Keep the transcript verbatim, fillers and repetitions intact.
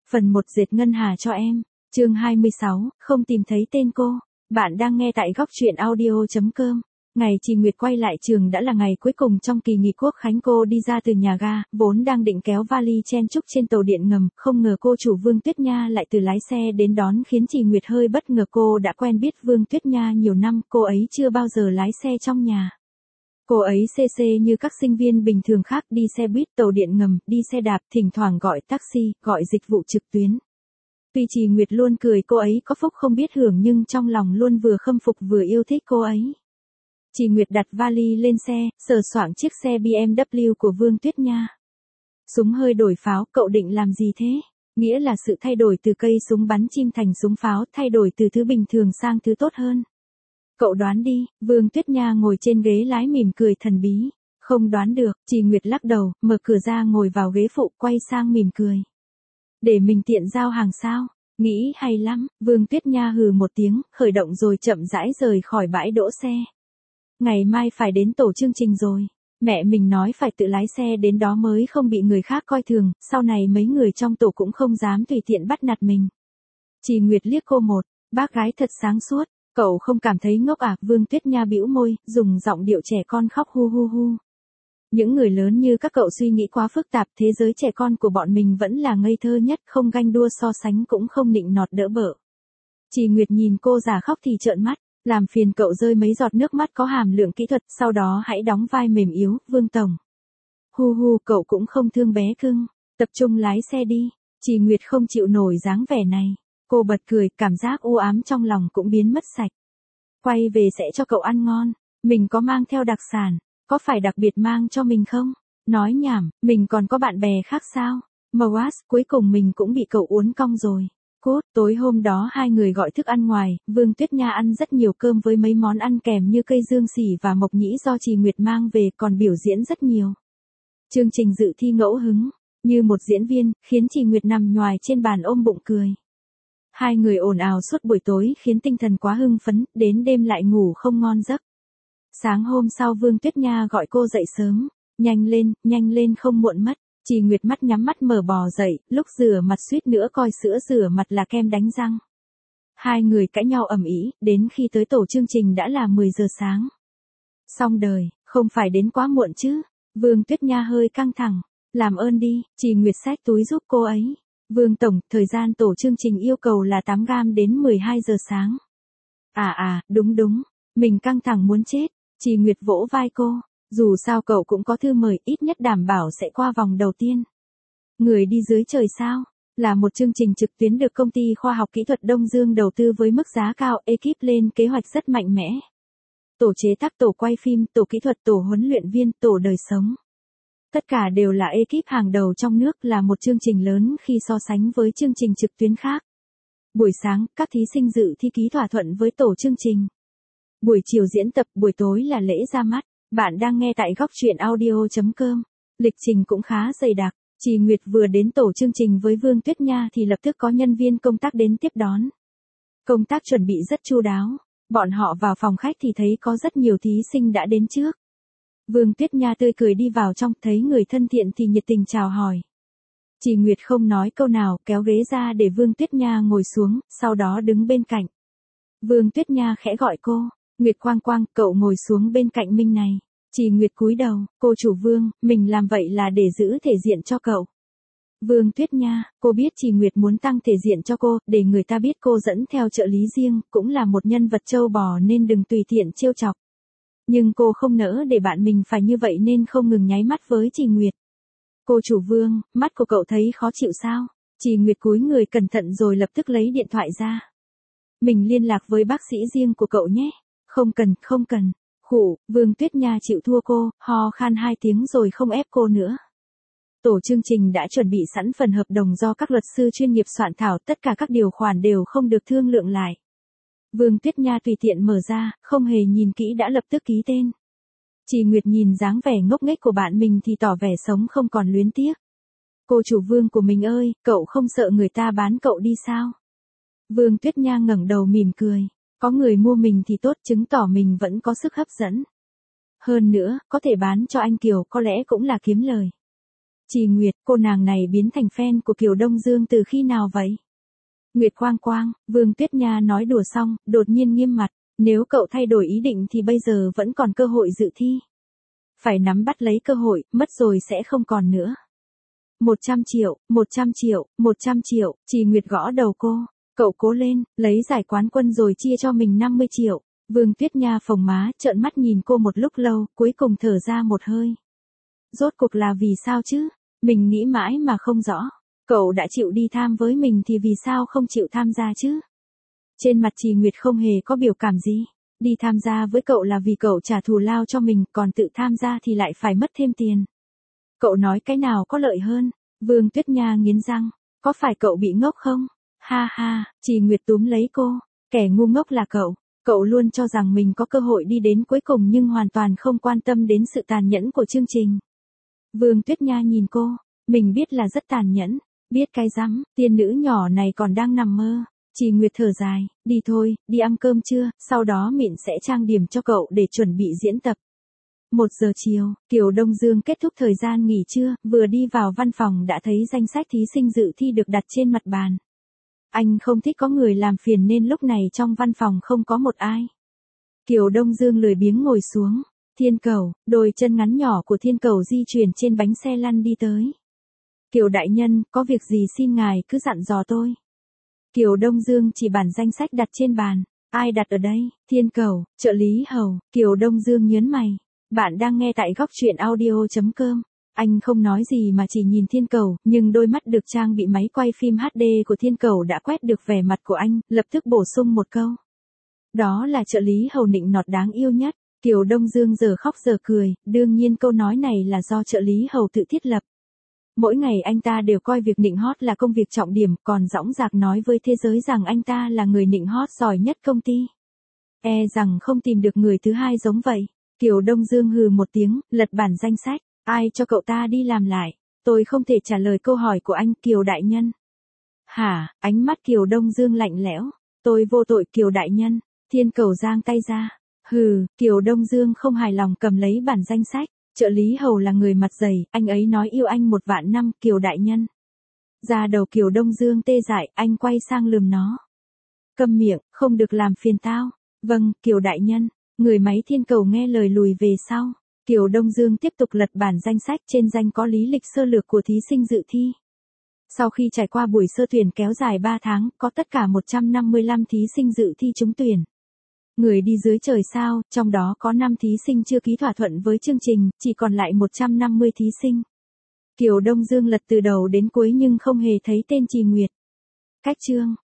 Phần một dệt ngân hà cho em. Chương hai mươi sáu, không tìm thấy tên cô. Bạn đang nghe tại góc truyện audio chấm com. Ngày chị Nguyệt quay lại trường đã là ngày cuối cùng trong kỳ nghỉ quốc khánh. Cô đi ra từ nhà ga, vốn đang định kéo vali chen chúc trên tàu điện ngầm, không ngờ cô chủ Vương Tuyết Nha lại từ lái xe đến đón, khiến chị Nguyệt hơi bất ngờ. Cô đã quen biết Vương Tuyết Nha nhiều năm, cô ấy chưa bao giờ lái xe trong nhà. Cô ấy xê xê như các sinh viên bình thường khác, đi xe buýt, tàu điện ngầm, đi xe đạp, thỉnh thoảng gọi taxi, gọi dịch vụ trực tuyến. Tuy chị Nguyệt luôn cười cô ấy có phúc không biết hưởng, nhưng trong lòng luôn vừa khâm phục vừa yêu thích cô ấy. Chị Nguyệt đặt vali lên xe, sờ soạng chiếc xe bê em vê của Vương Tuyết Nha. Súng hơi đổi pháo, cậu định làm gì thế? Nghĩa là sự thay đổi từ cây súng bắn chim thành súng pháo, thay đổi từ thứ bình thường sang thứ tốt hơn. Cậu đoán đi. Vương Tuyết Nha ngồi trên ghế lái mỉm cười thần bí. Không đoán được. Chị Nguyệt lắc đầu, mở cửa ra ngồi vào ghế phụ, quay sang mỉm cười. Để mình tiện giao hàng sao? Nghĩ hay lắm. Vương Tuyết Nha hừ một tiếng, khởi động rồi chậm rãi rời khỏi bãi đỗ xe. Ngày mai phải đến tổ chương trình rồi. Mẹ mình nói phải tự lái xe đến đó mới không bị người khác coi thường, sau này mấy người trong tổ cũng không dám tùy tiện bắt nạt mình. Chị Nguyệt liếc cô một, bác gái thật sáng suốt. Cậu không cảm thấy ngốc à? Vương Tuyết Nha bĩu môi, dùng giọng điệu trẻ con khóc hu hu hu. Những người lớn như các cậu suy nghĩ quá phức tạp, thế giới trẻ con của bọn mình vẫn là ngây thơ nhất, không ganh đua so sánh cũng không nịnh nọt đỡ bợ. Chị Nguyệt nhìn cô giả khóc thì trợn mắt, làm phiền cậu rơi mấy giọt nước mắt có hàm lượng kỹ thuật, sau đó hãy đóng vai mềm yếu, Vương Tổng. Hu hu, cậu cũng không thương bé cưng, tập trung lái xe đi. Chị Nguyệt không chịu nổi dáng vẻ này. Cô bật cười, cảm giác u ám trong lòng cũng biến mất sạch. Quay về sẽ cho cậu ăn ngon. Mình có mang theo đặc sản, có phải đặc biệt mang cho mình không? Nói nhảm, mình còn có bạn bè khác sao? Mwas, cuối cùng mình cũng bị cậu uốn cong rồi. Cốt, tối hôm đó hai người gọi thức ăn ngoài, Vương Tuyết Nha ăn rất nhiều cơm với mấy món ăn kèm như cây dương sỉ và mộc nhĩ do chị Nguyệt mang về, còn biểu diễn rất nhiều. Chương trình dự thi ngẫu hứng, như một diễn viên, khiến chị Nguyệt nằm nhoài trên bàn ôm bụng cười. Hai người ồn ào suốt buổi tối khiến tinh thần quá hưng phấn, đến đêm lại ngủ không ngon giấc. Sáng hôm sau Vương Tuyết Nha gọi cô dậy sớm. Nhanh lên, nhanh lên không muộn mất. Chị Nguyệt mắt nhắm mắt mở bò dậy, lúc rửa mặt suýt nữa coi sữa rửa mặt là kem đánh răng. Hai người cãi nhau ầm ĩ, đến khi tới tổ chương trình đã là mười giờ sáng. Xong đời, không phải đến quá muộn chứ? Vương Tuyết Nha hơi căng thẳng. Làm ơn đi, chị Nguyệt xách túi giúp cô ấy. Vương Tổng, thời gian tổ chương trình yêu cầu là tám gam đến mười hai giờ sáng. À à, đúng đúng, mình căng thẳng muốn chết. Chị Nguyệt vỗ vai cô, dù sao cậu cũng có thư mời, ít nhất đảm bảo sẽ qua vòng đầu tiên. Người đi dưới trời sao? Là một chương trình trực tuyến được công ty khoa học kỹ thuật Đông Dương đầu tư với mức giá cao, ekip lên kế hoạch rất mạnh mẽ. Tổ chế tác, tổ quay phim, tổ kỹ thuật, tổ huấn luyện viên, tổ đời sống. Tất cả đều là ekip hàng đầu trong nước, là một chương trình lớn khi so sánh với chương trình trực tuyến khác. Buổi sáng, các thí sinh dự thi ký thỏa thuận với tổ chương trình. Buổi chiều diễn tập, buổi tối là lễ ra mắt. Bạn đang nghe tại góc truyện audio chấm com. Lịch trình cũng khá dày đặc. Chị Nguyệt vừa đến tổ chương trình với Vương Tuyết Nha thì lập tức có nhân viên công tác đến tiếp đón. Công tác chuẩn bị rất chu đáo. Bọn họ vào phòng khách thì thấy có rất nhiều thí sinh đã đến trước. Vương Tuyết Nha tươi cười đi vào trong, thấy người thân thiện thì nhiệt tình chào hỏi. Chị Nguyệt không nói câu nào, kéo ghế ra để Vương Tuyết Nha ngồi xuống, sau đó đứng bên cạnh. Vương Tuyết Nha khẽ gọi cô. Nguyệt Quang Quang, cậu ngồi xuống bên cạnh Minh này. Chị Nguyệt cúi đầu, cô chủ Vương, mình làm vậy là để giữ thể diện cho cậu. Vương Tuyết Nha, cô biết chị Nguyệt muốn tăng thể diện cho cô, để người ta biết cô dẫn theo trợ lý riêng, cũng là một nhân vật trâu bò nên đừng tùy tiện trêu chọc. Nhưng cô không nỡ để bạn mình phải như vậy nên không ngừng nháy mắt với chị Nguyệt. Cô chủ Vương, mắt của cậu thấy khó chịu sao? Chị Nguyệt cúi người cẩn thận rồi lập tức lấy điện thoại ra. Mình liên lạc với bác sĩ riêng của cậu nhé. Không cần, không cần. Khủ, Vương Tuyết Nha chịu thua cô, ho khan hai tiếng rồi không ép cô nữa. Tổ chương trình đã chuẩn bị sẵn phần hợp đồng do các luật sư chuyên nghiệp soạn thảo, tất cả các điều khoản đều không được thương lượng lại. Vương Tuyết Nha tùy tiện mở ra, không hề nhìn kỹ đã lập tức ký tên. Chị Nguyệt nhìn dáng vẻ ngốc nghếch của bạn mình thì tỏ vẻ sống không còn luyến tiếc. Cô chủ Vương của mình ơi, cậu không sợ người ta bán cậu đi sao? Vương Tuyết Nha ngẩng đầu mỉm cười. Có người mua mình thì tốt, chứng tỏ mình vẫn có sức hấp dẫn. Hơn nữa, có thể bán cho anh Kiều có lẽ cũng là kiếm lời. Trì Nguyệt, cô nàng này biến thành fan của Kiều Đông Dương từ khi nào vậy? Nguyệt Quang Quang, Vương Tuyết Nha nói đùa xong, đột nhiên nghiêm mặt, nếu cậu thay đổi ý định thì bây giờ vẫn còn cơ hội dự thi. Phải nắm bắt lấy cơ hội, mất rồi sẽ không còn nữa. một trăm triệu, một trăm triệu, một trăm triệu, Trì Nguyệt gõ đầu cô, cậu cố lên, lấy giải quán quân rồi chia cho mình năm mươi triệu. Vương Tuyết Nha phồng má, trợn mắt nhìn cô một lúc lâu, cuối cùng thở ra một hơi. Rốt cuộc là vì sao chứ? Mình nghĩ mãi mà không rõ. Cậu đã chịu đi tham với mình thì vì sao không chịu tham gia chứ? Trên mặt Trì Nguyệt không hề có biểu cảm gì. Đi tham gia với cậu là vì cậu trả thù lao cho mình, còn tự tham gia thì lại phải mất thêm tiền. Cậu nói cái nào có lợi hơn? Vương Tuyết Nha nghiến răng. Có phải cậu bị ngốc không? Ha ha, Trì Nguyệt túm lấy cô. Kẻ ngu ngốc là cậu. Cậu luôn cho rằng mình có cơ hội đi đến cuối cùng nhưng hoàn toàn không quan tâm đến sự tàn nhẫn của chương trình. Vương Tuyết Nha nhìn cô. Mình biết là rất tàn nhẫn. Biết cái rắm, tiên nữ nhỏ này còn đang nằm mơ. Trì Nguyệt thở dài, đi thôi, đi ăn cơm trưa, sau đó Mịn sẽ trang điểm cho cậu để chuẩn bị diễn tập. Một giờ chiều, Kiều Đông Dương kết thúc thời gian nghỉ trưa, vừa đi vào văn phòng đã thấy danh sách thí sinh dự thi được đặt trên mặt bàn. Anh không thích có người làm phiền nên lúc này trong văn phòng không có một ai. Kiều Đông Dương lười biếng ngồi xuống. Thiên Cầu, đôi chân ngắn nhỏ của Thiên Cầu di chuyển trên bánh xe lăn đi tới. Kiều đại nhân, có việc gì xin ngài cứ dặn dò tôi. Kiều Đông Dương chỉ bản danh sách đặt trên bàn. Ai đặt ở đây? Thiên Cầu, trợ lý hầu. Kiều Đông Dương nhớn mày. Bạn đang nghe tại góc truyện audio.com. Anh không nói gì mà chỉ nhìn Thiên Cầu, nhưng đôi mắt được trang bị máy quay phim hát đê của Thiên Cầu đã quét được vẻ mặt của anh, lập tức bổ sung một câu. Đó là trợ lý hầu nịnh nọt đáng yêu nhất. Kiều Đông Dương giờ khóc giờ cười, đương nhiên câu nói này là do trợ lý hầu tự thiết lập. Mỗi ngày anh ta đều coi việc nịnh hót là công việc trọng điểm, còn dõng dạc nói với thế giới rằng anh ta là người nịnh hót giỏi nhất công ty. E rằng không tìm được người thứ hai giống vậy. Kiều Đông Dương hừ một tiếng, lật bản danh sách. Ai cho cậu ta đi làm lại? Tôi không thể trả lời câu hỏi của anh, Kiều đại nhân. Hả? Ánh mắt Kiều Đông Dương lạnh lẽo. Tôi vô tội, Kiều đại nhân. Thiên Cầu giang tay ra. Hừ, Kiều Đông Dương không hài lòng cầm lấy bản danh sách. Trợ lý hầu là người mặt dày, anh ấy nói yêu anh một vạn năm, Kiều đại nhân. Da đầu Kiều Đông Dương tê dại, anh quay sang lườm nó. Câm miệng, không được làm phiền tao. Vâng, Kiều đại nhân. Người máy Thiên Cầu nghe lời lùi về sau. Kiều Đông Dương tiếp tục lật bản danh sách, trên danh có lý lịch sơ lược của thí sinh dự thi. Sau khi trải qua buổi sơ tuyển kéo dài ba tháng, có tất cả một trăm năm mươi lăm thí sinh dự thi trúng tuyển. Người đi dưới trời sao, trong đó có năm thí sinh chưa ký thỏa thuận với chương trình, chỉ còn lại một trăm năm mươi thí sinh. Kiều Đông Dương lật từ đầu đến cuối nhưng không hề thấy tên Trì Nguyệt. Cách chương.